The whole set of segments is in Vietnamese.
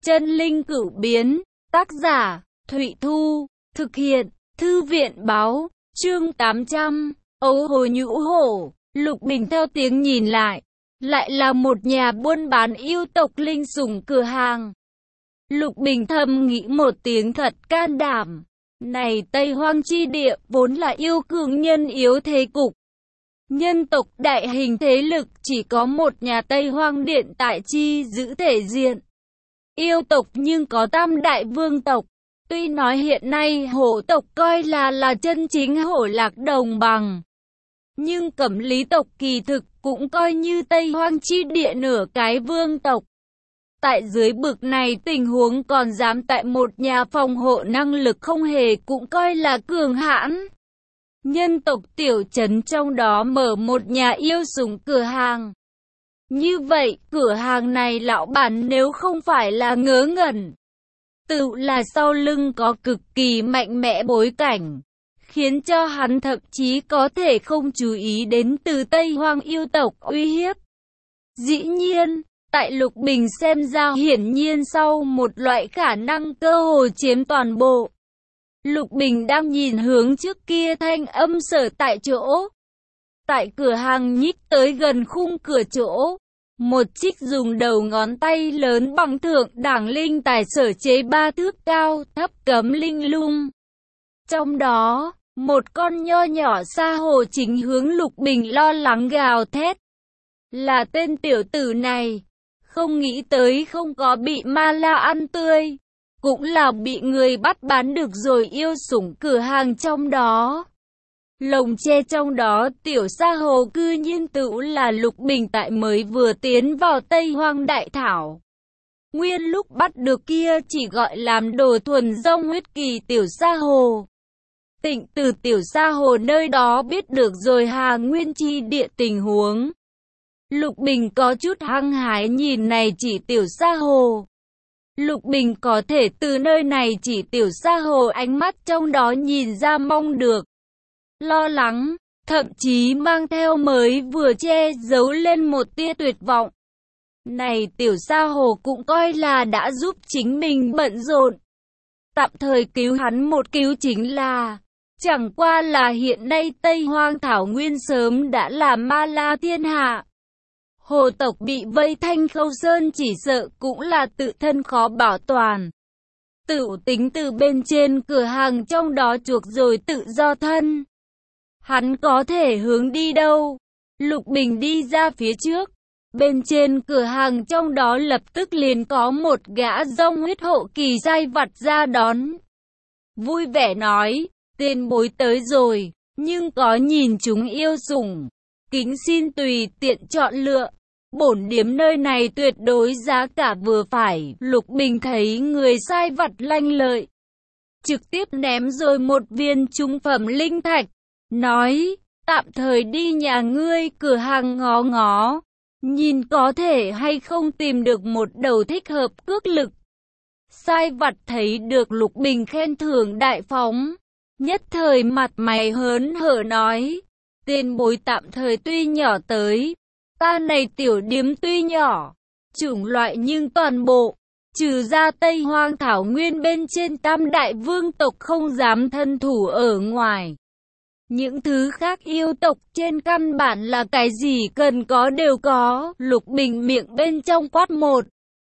Chân linh cửu biến, tác giả, Thụy Thu, thực hiện, Thư viện báo, chương 800, ấu hổ nhũ hổ. Lục Bình theo tiếng nhìn lại là một nhà buôn bán yêu tộc linh sủng cửa hàng. Lục Bình thầm nghĩ một tiếng thật can đảm. Này Tây Hoang chi địa vốn là yêu cường nhân yếu thế cục. Nhân tộc đại hình thế lực chỉ có một nhà Tây Hoang Điện tại chi giữ thể diện. Yêu tộc nhưng có tam đại vương tộc. Tuy nói hiện nay hổ tộc coi là chân chính hổ lạc đồng bằng. Nhưng Cẩm Lý tộc kỳ thực cũng coi như Tây Hoang chi địa nửa cái vương tộc. Tại dưới bực này tình huống còn dám tại một nhà phòng hộ năng lực không hề cũng coi là cường hãn. Nhân tộc tiểu trấn trong đó mở một nhà yêu sủng cửa hàng. Như vậy cửa hàng này lão bản nếu không phải là ngớ ngẩn, tự là sau lưng có cực kỳ mạnh mẽ bối cảnh, khiến cho hắn thậm chí có thể không chú ý đến từ Tây Hoang yêu tộc uy hiếp. Dĩ nhiên, tại Lục Bình xem ra hiển nhiên sau một loại khả năng cơ hồ chiếm toàn bộ. Lục Bình đang nhìn hướng trước kia thanh âm sở tại chỗ. Tại cửa hàng nhích tới gần khung cửa chỗ, một trích dùng đầu ngón tay lớn bằng thượng đẳng linh tài sở chế 3 thước cao thấp cấm linh lung. Trong đó, một con nho nhỏ sa hồ chính hướng Lục Bình lo lắng gào thét. Là tên tiểu tử này, không nghĩ tới không có bị ma la ăn tươi, cũng là bị người bắt bán được rồi yêu sủng cửa hàng trong đó. Lồng tre trong đó tiểu sa hồ cư nhiên tự là Lục Bình tại mới vừa tiến vào Tây Hoang Đại Thảo. Nguyên lúc bắt được kia chỉ gọi làm đồ thuần rong huyết kỳ tiểu sa hồ. Tịnh từ tiểu sa hồ nơi đó biết được rồi Hà Nguyên chi địa tình huống. Lục Bình có chút hăng hái nhìn này chỉ tiểu sa hồ. Lục Bình có thể từ nơi này chỉ tiểu sa hồ ánh mắt trong đó nhìn ra mong được lo lắng, thậm chí mang theo mới vừa che giấu lên một tia tuyệt vọng. Này tiểu sa hồ cũng coi là đã giúp chính mình bận rộn. Tạm thời cứu hắn một cứu chính là, chẳng qua là hiện nay Tây Hoang Thảo Nguyên sớm đã là ma la thiên hạ. Hồ tộc bị vây Thanh Khâu Sơn chỉ sợ cũng là tự thân khó bảo toàn. Tự tính từ bên trên cửa hàng trong đó chuộc rồi tự do thân. Hắn có thể hướng đi đâu? Lục Bình đi ra phía trước. Bên trên cửa hàng trong đó lập tức liền có một gã rong huyết hộ kỳ giai vặt ra đón. Vui vẻ nói, tiền bối tới rồi, nhưng có nhìn chúng yêu sủng. Kính xin tùy tiện chọn lựa. Bổn điếm nơi này tuyệt đối giá cả vừa phải. Lục Bình thấy người sai vặt lanh lợi, trực tiếp ném rồi một viên trung phẩm linh thạch. Nói, tạm thời đi nhà ngươi cửa hàng ngó ngó, nhìn có thể hay không tìm được một đầu thích hợp cước lực. Sai vặt thấy được Lục Bình khen thưởng đại phóng, nhất thời mặt mày hớn hở nói, tiền bối tạm thời tuy nhỏ tới, ta này tiểu điếm tuy nhỏ, chủng loại nhưng toàn bộ, trừ ra Tây Hoang Thảo Nguyên bên trên tam đại vương tộc không dám thân thủ ở ngoài. Những thứ khác yêu tộc trên căn bản là cái gì cần có đều có. Lục Bình miệng bên trong quát một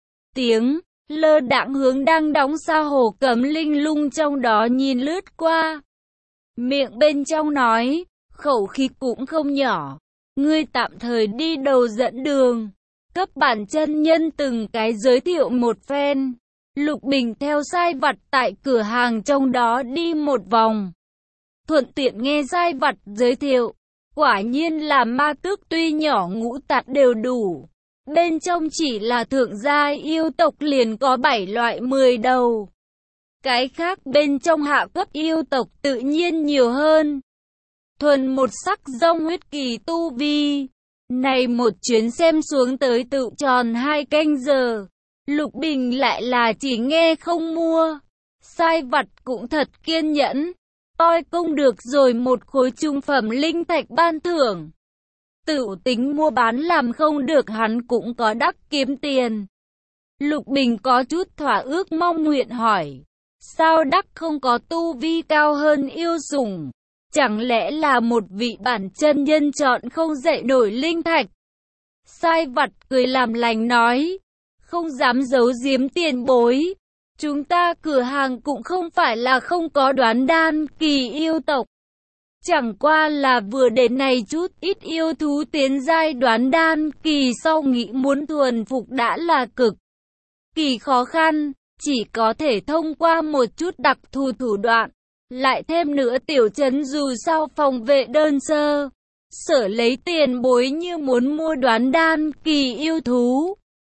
tiếng, lơ đãng hướng đang đóng sa hồ cấm linh lung trong đó nhìn lướt qua. Miệng bên trong nói, khẩu khí cũng không nhỏ. Ngươi tạm thời đi đầu dẫn đường, cấp bản chân nhân từng cái giới thiệu một phen. Lục Bình theo sai vặt tại cửa hàng trong đó đi một vòng, thuận tiện nghe sai vặt giới thiệu. Quả nhiên là ma tước tuy nhỏ ngũ tạt đều đủ. Bên trong chỉ là thượng gia yêu tộc liền có 7 loại 10 đầu. Cái khác bên trong hạ cấp yêu tộc tự nhiên nhiều hơn. Thuần một sắc rong huyết kỳ tu vi. Này một chuyến xem xuống tới tự tròn 2 canh giờ. Lục Bình lại là chỉ nghe không mua. Sai vặt cũng thật kiên nhẫn. Toi công được rồi một khối trung phẩm linh thạch ban thưởng. Tự tính mua bán làm không được hắn cũng có đắc kiếm tiền. Lục Bình có chút thỏa ước mong nguyện hỏi. Sao đắc không có tu vi cao hơn yêu sủng? Chẳng lẽ là một vị bản chân nhân chọn không dậy nổi linh thạch? Sai Vặt cười làm lành nói. Không dám giấu giếm tiền bối. Chúng ta cửa hàng cũng không phải là không có đoán đan kỳ yêu tộc. Chẳng qua là vừa đến này chút ít yêu thú tiến giai đoán đan kỳ sau nghĩ muốn thuần phục đã là cực kỳ khó khăn, chỉ có thể thông qua một chút đặc thù thủ đoạn. Lại thêm nữa tiểu trấn dù sao phòng vệ đơn sơ, sở lấy tiền bối như muốn mua đoán đan kỳ yêu thú.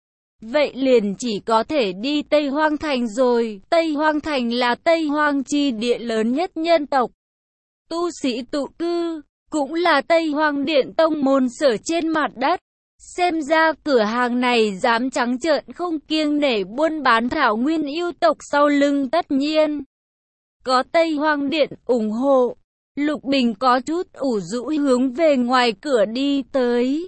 Vậy liền chỉ có thể đi Tây Hoang Thành rồi. Tây Hoang Thành là Tây Hoang chi địa lớn nhất nhân tộc tu sĩ tụ cư, cũng là Tây Hoang Điện tông môn sở trên mặt đất. Xem ra cửa hàng này dám trắng trợn không kiêng nể buôn bán thảo nguyên yêu tộc sau lưng tất nhiên có Tây Hoang Điện ủng hộ. Lục Bình có chút ủ rũ hướng về ngoài cửa đi tới.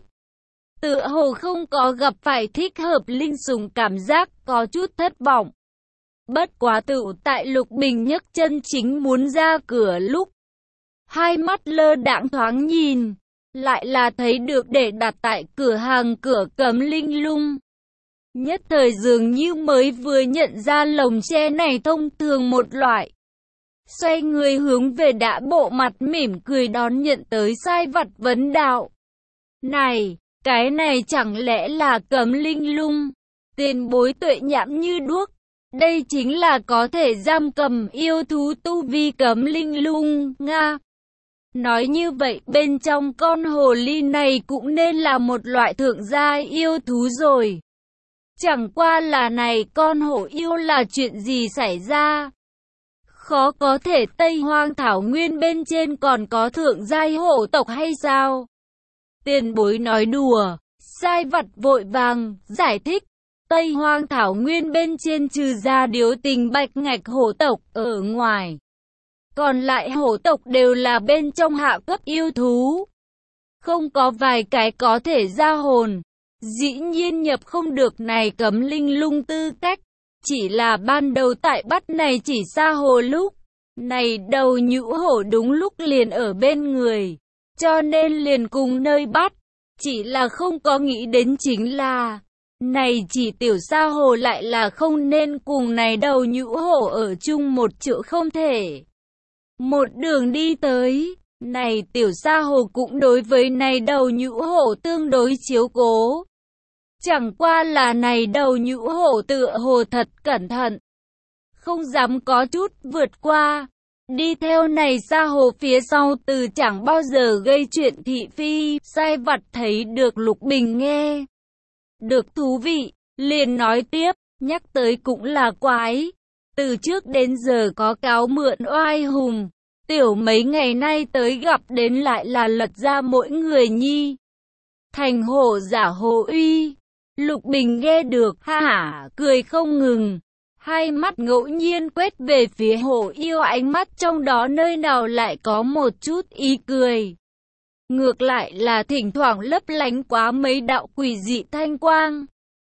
Tựa hồ không có gặp phải thích hợp linh sủng, cảm giác có chút thất vọng. Bất quá tự tại Lục Bình nhấc chân chính muốn ra cửa lúc hai mắt lơ đãng thoáng nhìn, lại là thấy được để đặt tại cửa hàng cửa cấm linh lung. Nhất thời dường như mới vừa nhận ra lồng tre này thông thường một loại. Xoay người hướng về đã bộ mặt mỉm cười đón nhận tới Sai Vặt vấn đạo. Này, cái này chẳng lẽ là cấm linh lung? Tiền bối tuệ nhãn như đuốc. Đây chính là có thể giam cầm yêu thú tu vi cấm linh lung, nga. Nói như vậy bên trong con hồ ly này cũng nên là một loại thượng gia yêu thú rồi. Chẳng qua là này con hổ yêu là chuyện gì xảy ra? Khó có thể Tây Hoang Thảo Nguyên bên trên còn có thượng giai hổ tộc hay sao? Tiền bối nói đùa. Sai Vặt vội vàng giải thích. Tây Hoang Thảo Nguyên bên trên trừ ra điếu tình bạch ngạch hổ tộc ở ngoài, còn lại hổ tộc đều là bên trong hạ cấp yêu thú. Không có vài cái có thể ra hồn. Dĩ nhiên nhập không được này cấm linh lung tư cách. Chỉ là ban đầu tại bắt này chỉ xa hồ lúc này đầu nhũ hổ đúng lúc liền ở bên người, cho nên liền cùng nơi bắt. Chỉ là không có nghĩ đến chính là này chỉ tiểu sa hồ lại là không nên cùng này đầu nhũ hổ ở chung một chỗ không thể. Một đường đi tới, này tiểu sa hồ cũng đối với này đầu nhũ hổ tương đối chiếu cố. Chẳng qua là này đầu nhũ hổ tựa hồ thật cẩn thận, không dám có chút vượt qua. Đi theo này sa hồ phía sau từ chẳng bao giờ gây chuyện thị phi. Sai Vặt thấy được Lục Bình nghe được thú vị, liền nói tiếp, nhắc tới cũng là quái. Từ trước đến giờ có cáo mượn oai hùng, tiểu mấy ngày nay tới gặp đến lại là lật ra mỗi người nhi thành hổ giả hổ uy. Lục Bình nghe được, ha hả, cười không ngừng. Hai mắt ngẫu nhiên quét về phía hổ yêu, ánh mắt trong đó nơi nào lại có một chút ý cười. Ngược lại là thỉnh thoảng lấp lánh quá mấy đạo quỷ dị thanh quang.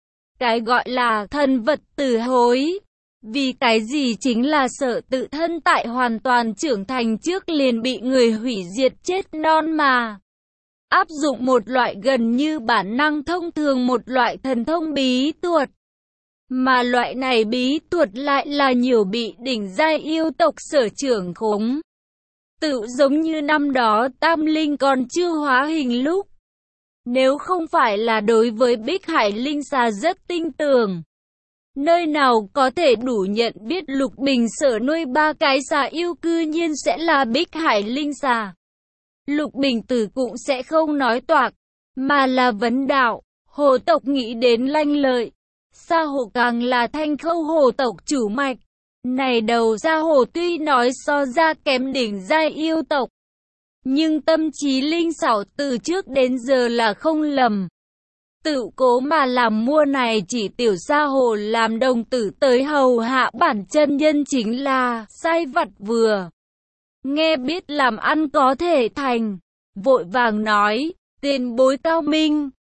Cái gọi là thần vật tử hối. Vì cái gì chính là sợ tự thân tại hoàn toàn trưởng thành trước liền bị người hủy diệt chết non mà. Áp dụng một loại gần như bản năng thông thường, một loại thần thông bí thuật. Mà loại này bí thuật lại là nhiều bị đỉnh giai yêu tộc sở trưởng khống. Tự giống như năm đó Tam Linh còn chưa hóa hình lúc. Nếu không phải là đối với Bích Hải Linh Xà rất tinh tường, nơi nào có thể đủ nhận biết Lục Bình sở nuôi ba cái xà yêu cư nhiên sẽ là Bích Hải Linh Xà. Lục Bình Tử cũng sẽ không nói toạc, mà là vấn đạo. Hồ tộc nghĩ đến lanh lợi, Sa hồ càng là Thanh Khâu hồ tộc chủ mạch. Này đầu Sa hồ tuy nói so ra kém đỉnh giai yêu tộc, nhưng tâm trí linh xảo từ trước đến giờ là không lầm. Tự cố mà làm mua này chỉ tiểu Sa hồ làm đồng tử tới hầu hạ bản chân nhân chính là Sai Vặt vừa nghe biết làm ăn có thể thành, vội vàng nói, tiền bối cao minh,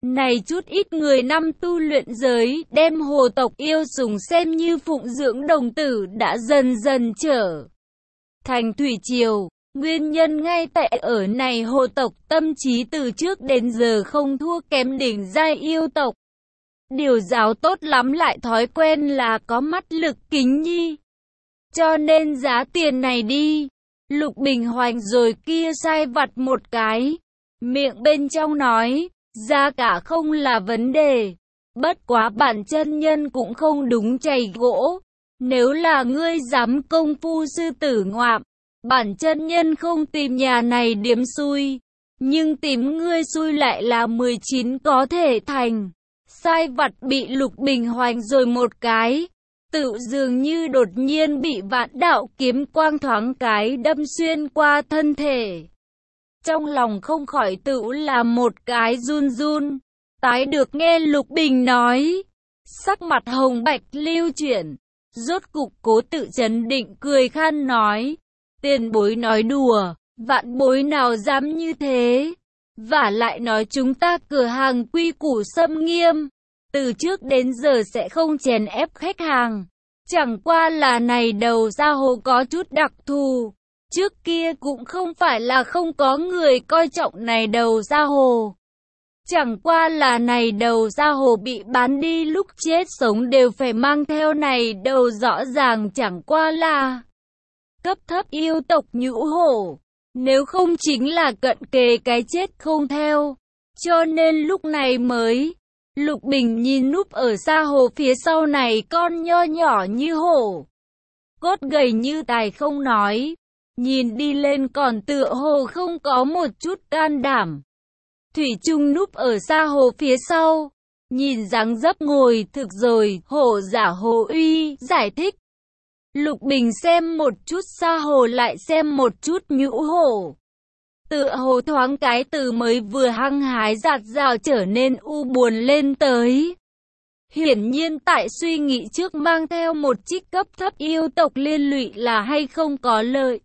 Này chút ít người năm tu luyện giới, đem hồ tộc yêu sùng xem như phụng dưỡng đồng tử đã dần dần trở thành thủy triều. Nguyên nhân ngay tại ở này hồ tộc tâm trí từ trước đến giờ không thua kém đỉnh giai yêu tộc. Điều giáo tốt lắm lại thói quen là có mắt lực kính nhi. Cho nên giá tiền này đi. Lục Bình Hoành rồi kia sai vặt một cái. Miệng bên trong nói, giá cả không là vấn đề. Bất quá bản chân nhân cũng không đúng chày gỗ. Nếu là ngươi dám công phu sư tử ngoạm, bản chân nhân không tìm nhà này điếm xui. Nhưng tìm ngươi xui lại là 19 có thể thành. Sai vặt bị Lục Bình Hoành rồi một cái. Tự dường như đột nhiên bị vạn đạo kiếm quang thoáng cái đâm xuyên qua thân thể. Trong lòng không khỏi tự là một cái run run. Tái được nghe Lục Bình nói. Sắc mặt hồng bạch lưu chuyển. Rốt cục cố tự trấn định cười khan nói. Tiền bối nói đùa, vạn bối nào dám như thế. Vả lại nói chúng ta cửa hàng quy củ xâm nghiêm. Từ trước đến giờ sẽ không chèn ép khách hàng. Chẳng qua là này đầu ra hồ có chút đặc thù. Trước kia cũng không phải là không có người coi trọng này đầu ra hồ. Chẳng qua là này đầu ra hồ bị bán đi lúc chết sống đều phải mang theo này đầu, rõ ràng chẳng qua là cấp thấp yêu tộc nhũ hổ. Nếu không chính là cận kề cái chết không theo. Cho nên lúc này mới Lục Bình nhìn núp ở xa hồ phía sau này con nho nhỏ như hổ. Cốt gầy như tài không nói. Nhìn đi lên còn tựa hồ không có một chút can đảm. Thủy chung núp ở xa hồ phía sau. Nhìn dáng dấp ngồi thực rồi, hổ giả hồ uy, giải thích. Lục Bình xem một chút xa hồ lại xem một chút nhũ hổ. Tựa hồ thoáng cái từ mới vừa hăng hái dạt dào trở nên u buồn lên tới. Hiển nhiên tại suy nghĩ trước mang theo một trích cấp thấp yêu tộc liên lụy là hay không có lợi.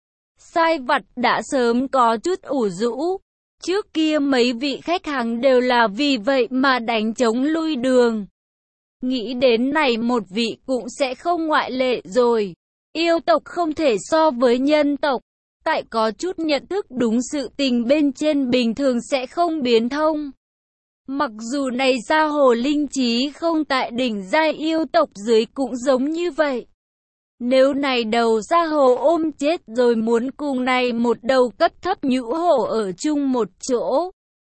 Sai vặt đã sớm có chút ủ rũ. Trước kia mấy vị khách hàng đều là vì vậy mà đánh trống lui đường. Nghĩ đến này một vị cũng sẽ không ngoại lệ rồi. Yêu tộc không thể so với nhân tộc. Tại có chút nhận thức đúng sự tình bên trên bình thường sẽ không biến thông. Mặc dù này ra hồ linh trí không tại đỉnh giai yêu tộc dưới cũng giống như vậy. Nếu này đầu ra hồ ôm chết rồi muốn cùng này một đầu cấp thấp nhũ hổ ở chung một chỗ.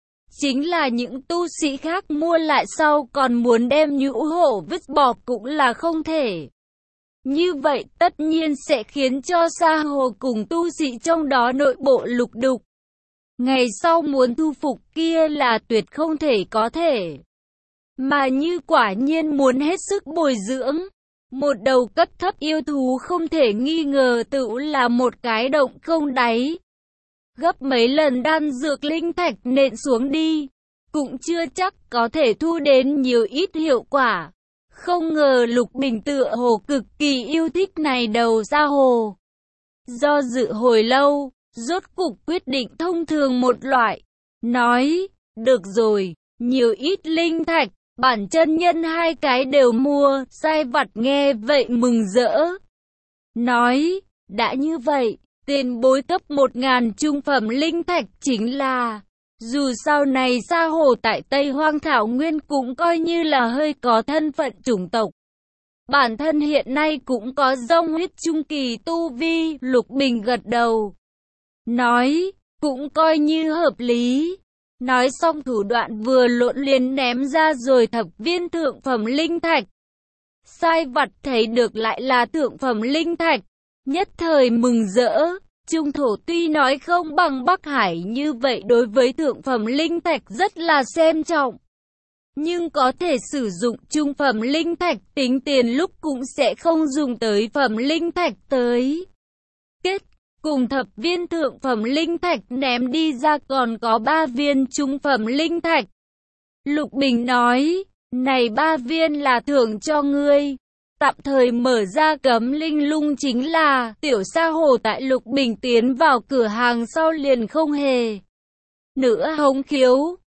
Chính là những tu sĩ khác mua lại sau còn muốn đem nhũ hổ vứt bỏ cũng là không thể. Như vậy tất nhiên sẽ khiến cho Sa Hồ cùng tu sĩ trong đó nội bộ lục đục. Ngày sau muốn thu phục kia là tuyệt không thể có thể. Mà như quả nhiên muốn hết sức bồi dưỡng. Một đầu cấp thấp yêu thú không thể nghi ngờ tự là một cái động không đáy. Gấp mấy lần đan dược linh thạch nện xuống đi. Cũng chưa chắc có thể thu đến nhiều ít hiệu quả. Không ngờ Lục Bình tựa hồ cực kỳ yêu thích này đầu ra hồ. Do dự hồi lâu, rốt cục quyết định thông thường một loại. Nói, được rồi, nhiều ít linh thạch, bản chân nhân hai cái đều mua, sai vặt nghe vậy mừng rỡ. Nói, đã như vậy, tiền bối cấp 1000 trung phẩm linh thạch chính là... Dù sau này Sa Hồ tại Tây Hoang Thảo Nguyên cũng coi như là hơi có thân phận chủng tộc. Bản thân hiện nay cũng có dông huyết trung kỳ tu vi, Lục Bình gật đầu. Nói, cũng coi như hợp lý. Nói xong thủ đoạn vừa lộn liền ném ra rồi thập viên thượng phẩm linh thạch. Sai vặt thấy được lại là thượng phẩm linh thạch. Nhất thời mừng rỡ. Trung thổ tuy nói không bằng Bắc Hải như vậy đối với thượng phẩm linh thạch rất là xem trọng. Nhưng có thể sử dụng trung phẩm linh thạch tính tiền lúc cũng sẽ không dùng tới phẩm linh thạch tới. Kết, cùng thập viên thượng phẩm linh thạch ném đi ra còn có 3 viên trung phẩm linh thạch. Lục Bình nói, này 3 viên là thưởng cho ngươi. Tạm thời mở ra cấm linh lung chính là tiểu Sa Hồ tại Lục Bình tiến vào cửa hàng sau liền không hề nữa hống khiếu,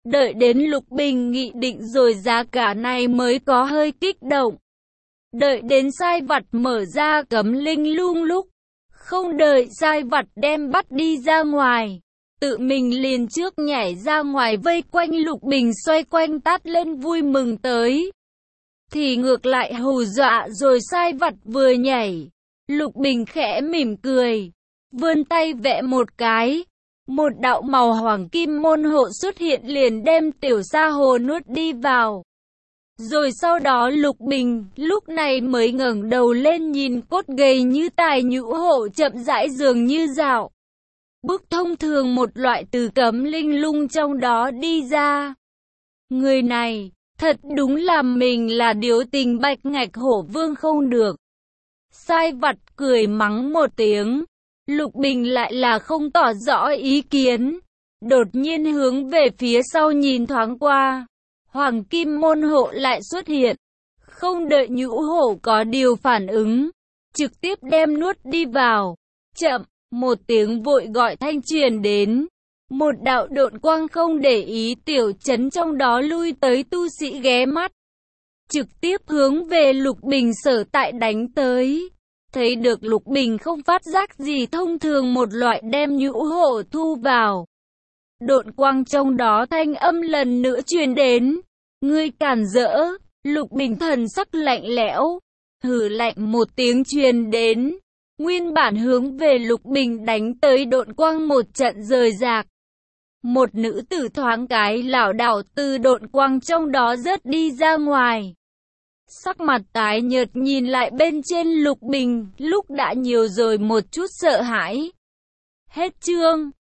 Đợi đến Lục Bình nghị định rồi giá cả này mới có hơi kích động. Đợi đến sai vặt mở ra cấm linh lung lúc, không đợi sai vặt đem bắt đi ra ngoài, tự mình liền trước nhảy ra ngoài vây quanh Lục Bình xoay quanh tát lên vui mừng tới. Thì ngược lại hù dọa rồi sai vặt vừa nhảy, Lục Bình khẽ mỉm cười, vươn tay vẽ một cái. Một đạo màu hoàng kim môn hộ xuất hiện liền đem tiểu sa hồ nuốt đi vào. Rồi sau đó Lục Bình lúc này mới ngẩng đầu lên nhìn cốt gầy như tài nhũ hộ chậm rãi dường như dạo bước thông thường một loại từ cấm linh lung trong đó đi ra. Người này, thật đúng là mình là điếu tình bạch ngạch hổ vương không được. Sai vặt cười mắng một tiếng. Lục Bình lại là không tỏ rõ ý kiến. Đột nhiên hướng về phía sau nhìn thoáng qua. Hoàng kim môn hộ lại xuất hiện. Không đợi nhũ hổ có điều phản ứng, trực tiếp đem nuốt đi vào. Chậm, một tiếng vội gọi thanh truyền đến. Một đạo độn quang không để ý tiểu trấn trong đó lui tới tu sĩ ghé mắt. Trực tiếp hướng về Lục Bình sở tại đánh tới. Thấy được Lục Bình không phát giác gì thông thường một loại đem nhũ hổ thu vào. Độn quang trong đó thanh âm lần nữa truyền đến. Ngươi cản rỡ, Lục Bình thần sắc lạnh lẽo. Hừ lạnh một tiếng truyền đến. Nguyên bản hướng về Lục Bình đánh tới độn quang một trận rời rạc. Một nữ tử thoáng cái lảo đảo từ độn quang trong đó rớt đi ra ngoài. Sắc mặt tái nhợt nhìn lại bên trên Lục Bình, lúc đã nhiều rồi một chút sợ hãi. Hết chương.